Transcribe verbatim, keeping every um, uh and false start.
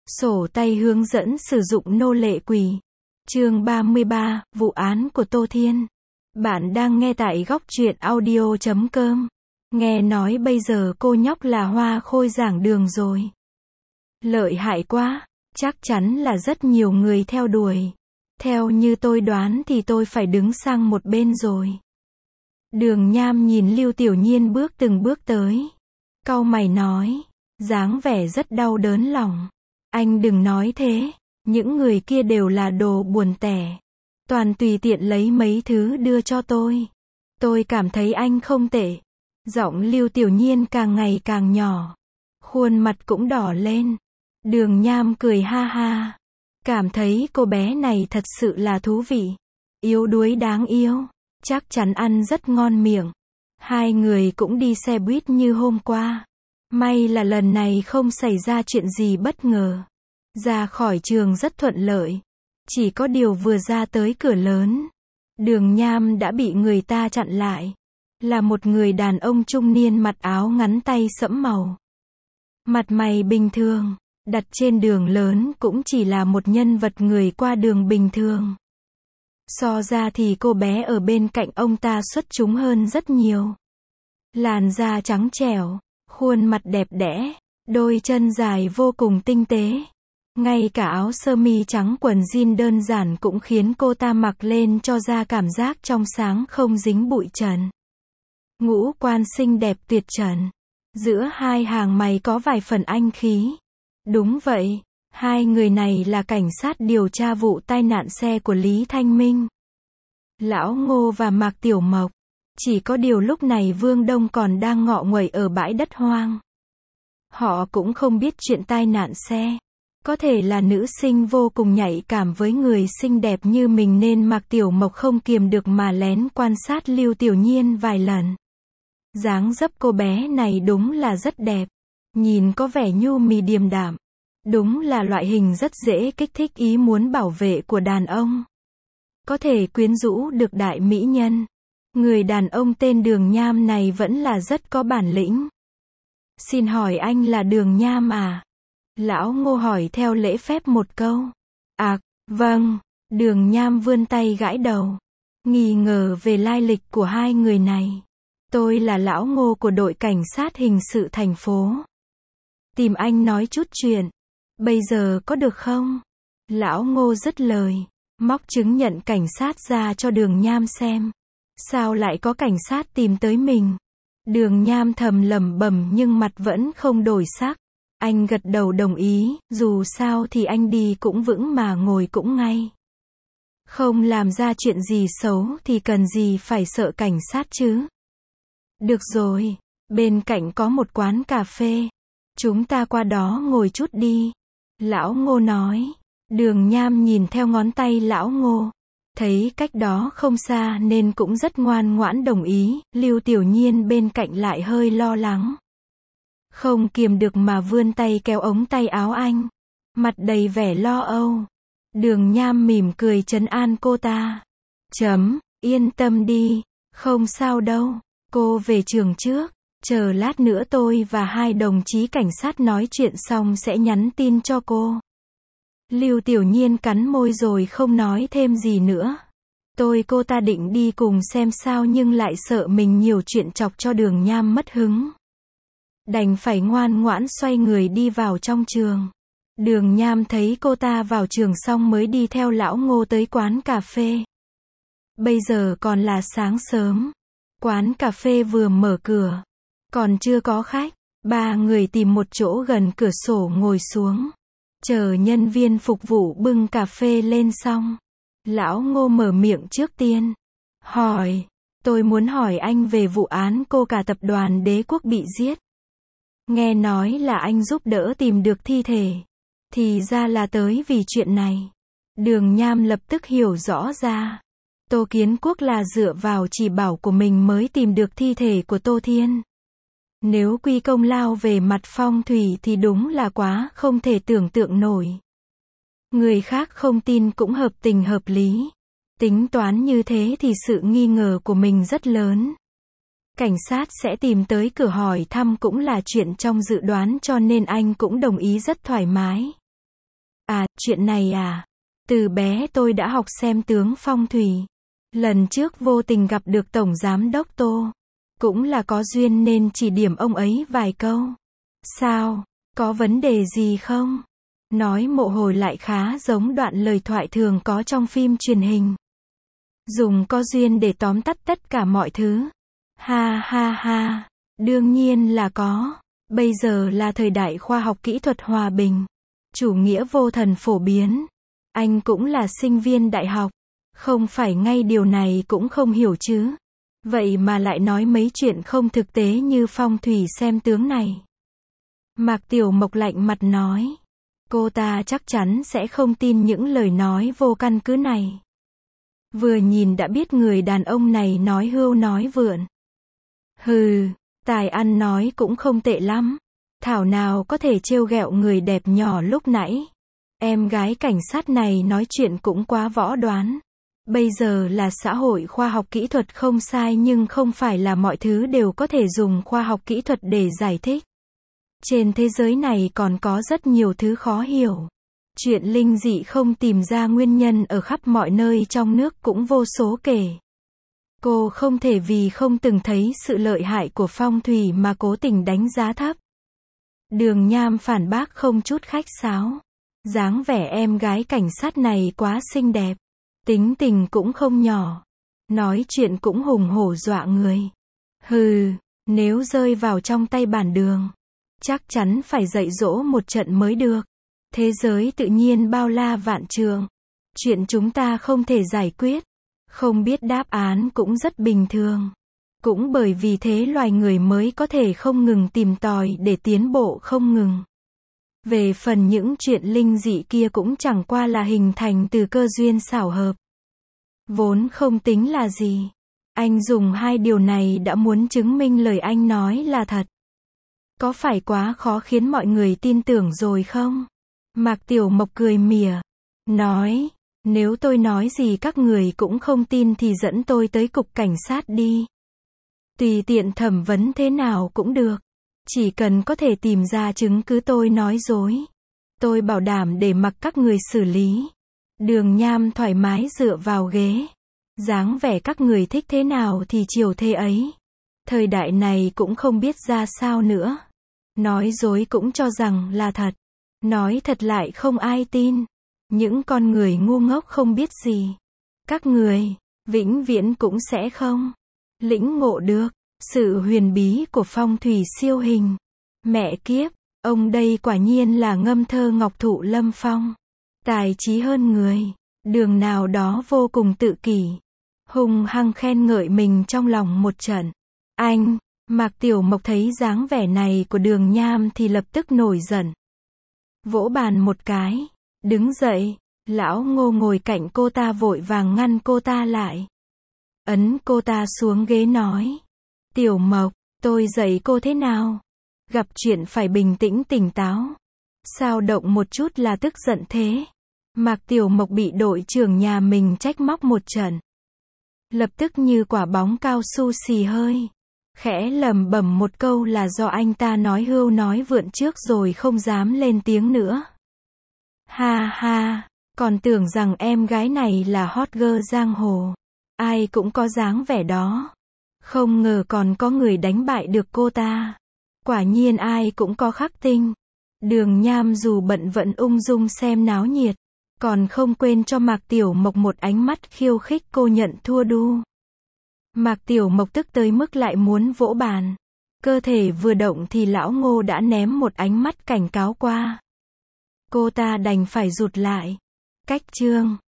Sổ tay hướng dẫn sử dụng nô lệ quỷ. Chương ba mươi ba, vụ án của Tô Thiên. Bạn đang nghe tại góc truyện audio chấm com. Nghe nói bây giờ cô nhóc là hoa khôi giảng đường rồi. Lợi hại quá, chắc chắn là rất nhiều người theo đuổi. Theo như tôi đoán thì tôi phải đứng sang một bên rồi. Đường Nham nhìn Lưu Tiểu Nhiên bước từng bước tới. Cau mày nói, dáng vẻ rất đau đớn lòng. Anh đừng nói thế, những người kia đều là đồ buồn tẻ. Toàn tùy tiện lấy mấy thứ đưa cho tôi. Tôi cảm thấy anh không tệ. Giọng Lưu Tiểu Nhiên càng ngày càng nhỏ. Khuôn mặt cũng đỏ lên. Đường Nham cười ha ha. Cảm thấy cô bé này thật sự là thú vị. Yếu đuối đáng yêu. Chắc chắn ăn rất ngon miệng. Hai người cũng đi xe buýt như hôm qua. May là lần này không xảy ra chuyện gì bất ngờ. Ra khỏi trường rất thuận lợi. Chỉ có điều vừa ra tới cửa lớn, Đường Nham đã bị người ta chặn lại. Là một người đàn ông trung niên mặc áo ngắn tay sẫm màu. Mặt mày bình thường, đặt trên đường lớn cũng chỉ là một nhân vật người qua đường bình thường. So ra thì cô bé ở bên cạnh ông ta xuất chúng hơn rất nhiều. Làn da trắng trẻo, khuôn mặt đẹp đẽ, đôi chân dài vô cùng tinh tế. Ngay cả áo sơ mi trắng quần jean đơn giản cũng khiến cô ta mặc lên cho ra cảm giác trong sáng không dính bụi trần. Ngũ quan xinh đẹp tuyệt trần. Giữa hai hàng mày có vài phần anh khí. Đúng vậy, hai người này là cảnh sát điều tra vụ tai nạn xe của Lý Thanh Minh. Lão Ngô và Mạc Tiểu Mộc. Chỉ có điều lúc này Vương Đông còn đang ngọ nguậy ở bãi đất hoang. Họ cũng không biết chuyện tai nạn xe. Có thể là nữ sinh vô cùng nhạy cảm với người xinh đẹp như mình nên Mạc Tiểu Mộc không kiềm được mà lén quan sát Lưu Tiểu Nhiên vài lần. Dáng dấp cô bé này đúng là rất đẹp. Nhìn có vẻ nhu mì điềm đạm. Đúng là loại hình rất dễ kích thích ý muốn bảo vệ của đàn ông. Có thể quyến rũ được đại mỹ nhân. Người đàn ông tên Đường Nham này vẫn là rất có bản lĩnh. Xin hỏi anh là Đường Nham à? Lão Ngô hỏi theo lễ phép một câu. À, vâng. Đường Nham vươn tay gãi đầu. Nghi ngờ về lai lịch của hai người này. Tôi là Lão Ngô của đội cảnh sát hình sự thành phố. Tìm anh nói chút chuyện. Bây giờ có được không? Lão Ngô dứt lời. Móc chứng nhận cảnh sát ra cho Đường Nham xem. Sao lại có cảnh sát tìm tới mình? Đường Nham thầm lẩm bẩm nhưng mặt vẫn không đổi sắc. Anh gật đầu đồng ý, dù sao thì anh đi cũng vững mà ngồi cũng ngay. Không làm ra chuyện gì xấu thì cần gì phải sợ cảnh sát chứ. Được rồi, bên cạnh có một quán cà phê. Chúng ta qua đó ngồi chút đi. Lão Ngô nói. Đường Nham nhìn theo ngón tay Lão Ngô. Thấy cách đó không xa nên cũng rất ngoan ngoãn đồng ý. Lưu Tiểu Nhiên bên cạnh lại hơi lo lắng. Không kiềm được mà vươn tay kéo ống tay áo anh. Mặt đầy vẻ lo âu. Đường Nham mỉm cười trấn an cô ta. Chấm, yên tâm đi. Không sao đâu. Cô về trường trước. Chờ lát nữa tôi và hai đồng chí cảnh sát nói chuyện xong sẽ nhắn tin cho cô. Lưu Tiểu Nhiên cắn môi rồi không nói thêm gì nữa. Tôi cô ta định đi cùng xem sao nhưng lại sợ mình nhiều chuyện chọc cho Đường Nham mất hứng. Đành phải ngoan ngoãn xoay người đi vào trong trường. Đường Nham thấy cô ta vào trường xong mới đi theo Lão Ngô tới quán cà phê. Bây giờ còn là sáng sớm. Quán cà phê vừa mở cửa. Còn chưa có khách. Ba người tìm một chỗ gần cửa sổ ngồi xuống. Chờ nhân viên phục vụ bưng cà phê lên xong. Lão Ngô mở miệng trước tiên. Hỏi. Tôi muốn hỏi anh về vụ án cô cả tập đoàn Đế Quốc bị giết. Nghe nói là anh giúp đỡ tìm được thi thể. Thì ra là tới vì chuyện này. Đường Nham lập tức hiểu rõ ra. Tô Kiến Quốc là dựa vào chỉ bảo của mình mới tìm được thi thể của Tô Thiên. Nếu quy công lao về mặt phong thủy thì đúng là quá không thể tưởng tượng nổi. Người khác không tin cũng hợp tình hợp lý. Tính toán như thế thì sự nghi ngờ của mình rất lớn. Cảnh sát sẽ tìm tới cửa hỏi thăm cũng là chuyện trong dự đoán cho nên anh cũng đồng ý rất thoải mái. À, chuyện này à? Từ bé tôi đã học xem tướng phong thủy. Lần trước vô tình gặp được Tổng Giám đốc Tô. Cũng là có duyên nên chỉ điểm ông ấy vài câu. Sao? Có vấn đề gì không? Nói mộ hồi lại khá giống đoạn lời thoại thường có trong phim truyền hình. Dùng có duyên để tóm tắt tất cả mọi thứ. Ha ha ha. Đương nhiên là có. Bây giờ là thời đại khoa học kỹ thuật hòa bình. Chủ nghĩa vô thần phổ biến. Anh cũng là sinh viên đại học. Không phải ngay điều này cũng không hiểu chứ. Vậy mà lại nói mấy chuyện không thực tế như phong thủy xem tướng này. Mạc Tiểu Mộc lạnh mặt nói. Cô ta chắc chắn sẽ không tin những lời nói vô căn cứ này. Vừa nhìn đã biết người đàn ông này nói hưu nói vượn. Hừ, tài ăn nói cũng không tệ lắm. Thảo nào có thể trêu ghẹo người đẹp nhỏ lúc nãy. Em gái cảnh sát này nói chuyện cũng quá võ đoán. Bây giờ là xã hội khoa học kỹ thuật không sai nhưng không phải là mọi thứ đều có thể dùng khoa học kỹ thuật để giải thích. Trên thế giới này còn có rất nhiều thứ khó hiểu. Chuyện linh dị không tìm ra nguyên nhân ở khắp mọi nơi trong nước cũng vô số kể. Cô không thể vì không từng thấy sự lợi hại của phong thủy mà cố tình đánh giá thấp. Đường Nham phản bác không chút khách sáo. Dáng vẻ em gái cảnh sát này quá xinh đẹp. Tính tình cũng không nhỏ. Nói chuyện cũng hùng hổ dọa người. Hừ, nếu rơi vào trong tay bản Đường, chắc chắn phải dạy dỗ một trận mới được. Thế giới tự nhiên bao la vạn trượng. Chuyện chúng ta không thể giải quyết. Không biết đáp án cũng rất bình thường. Cũng bởi vì thế loài người mới có thể không ngừng tìm tòi để tiến bộ không ngừng. Về phần những chuyện linh dị kia cũng chẳng qua là hình thành từ cơ duyên xảo hợp. Vốn không tính là gì. Anh dùng hai điều này đã muốn chứng minh lời anh nói là thật. Có phải quá khó khiến mọi người tin tưởng rồi không? Mạc Tiểu Mộc cười mỉa. Nói, nếu tôi nói gì các người cũng không tin thì dẫn tôi tới cục cảnh sát đi. Tùy tiện thẩm vấn thế nào cũng được. Chỉ cần có thể tìm ra chứng cứ tôi nói dối. Tôi bảo đảm để mặc các người xử lý. Đường Nham thoải mái dựa vào ghế. Dáng vẻ các người thích thế nào thì chiều thế ấy. Thời đại này cũng không biết ra sao nữa. Nói dối cũng cho rằng là thật. Nói thật lại không ai tin. Những con người ngu ngốc không biết gì. Các người, vĩnh viễn cũng sẽ không lĩnh ngộ được sự huyền bí của phong thủy siêu hình. Mẹ kiếp, ông đây quả nhiên là ngâm thơ ngọc thụ lâm phong. Tài trí hơn người. Đường nào đó vô cùng tự kỷ. Hùng hăng khen ngợi mình trong lòng một trận. Anh, Mạc Tiểu Mộc thấy dáng vẻ này của Đường Nham thì lập tức nổi giận. Vỗ bàn một cái. Đứng dậy. Lão Ngô ngồi cạnh cô ta vội vàng ngăn cô ta lại. Ấn cô ta xuống ghế nói. Tiểu Mộc, tôi dạy cô thế nào? Gặp chuyện phải bình tĩnh tỉnh táo. Sao động một chút là tức giận thế? Mạc Tiểu Mộc bị đội trưởng nhà mình trách móc một trận. Lập tức như quả bóng cao su xì hơi. Khẽ lẩm bẩm một câu là do anh ta nói hưu nói vượn trước rồi không dám lên tiếng nữa. Ha ha, còn tưởng rằng em gái này là hot girl giang hồ. Ai cũng có dáng vẻ đó. Không ngờ còn có người đánh bại được cô ta. Quả nhiên ai cũng có khắc tinh. Đường Nham dù bận vẫn ung dung xem náo nhiệt. Còn không quên cho Mạc Tiểu Mộc một ánh mắt khiêu khích cô nhận thua đu. Mạc Tiểu Mộc tức tới mức lại muốn vỗ bàn. Cơ thể vừa động thì lão Ngô đã ném một ánh mắt cảnh cáo qua. Cô ta đành phải rụt lại. Cách chương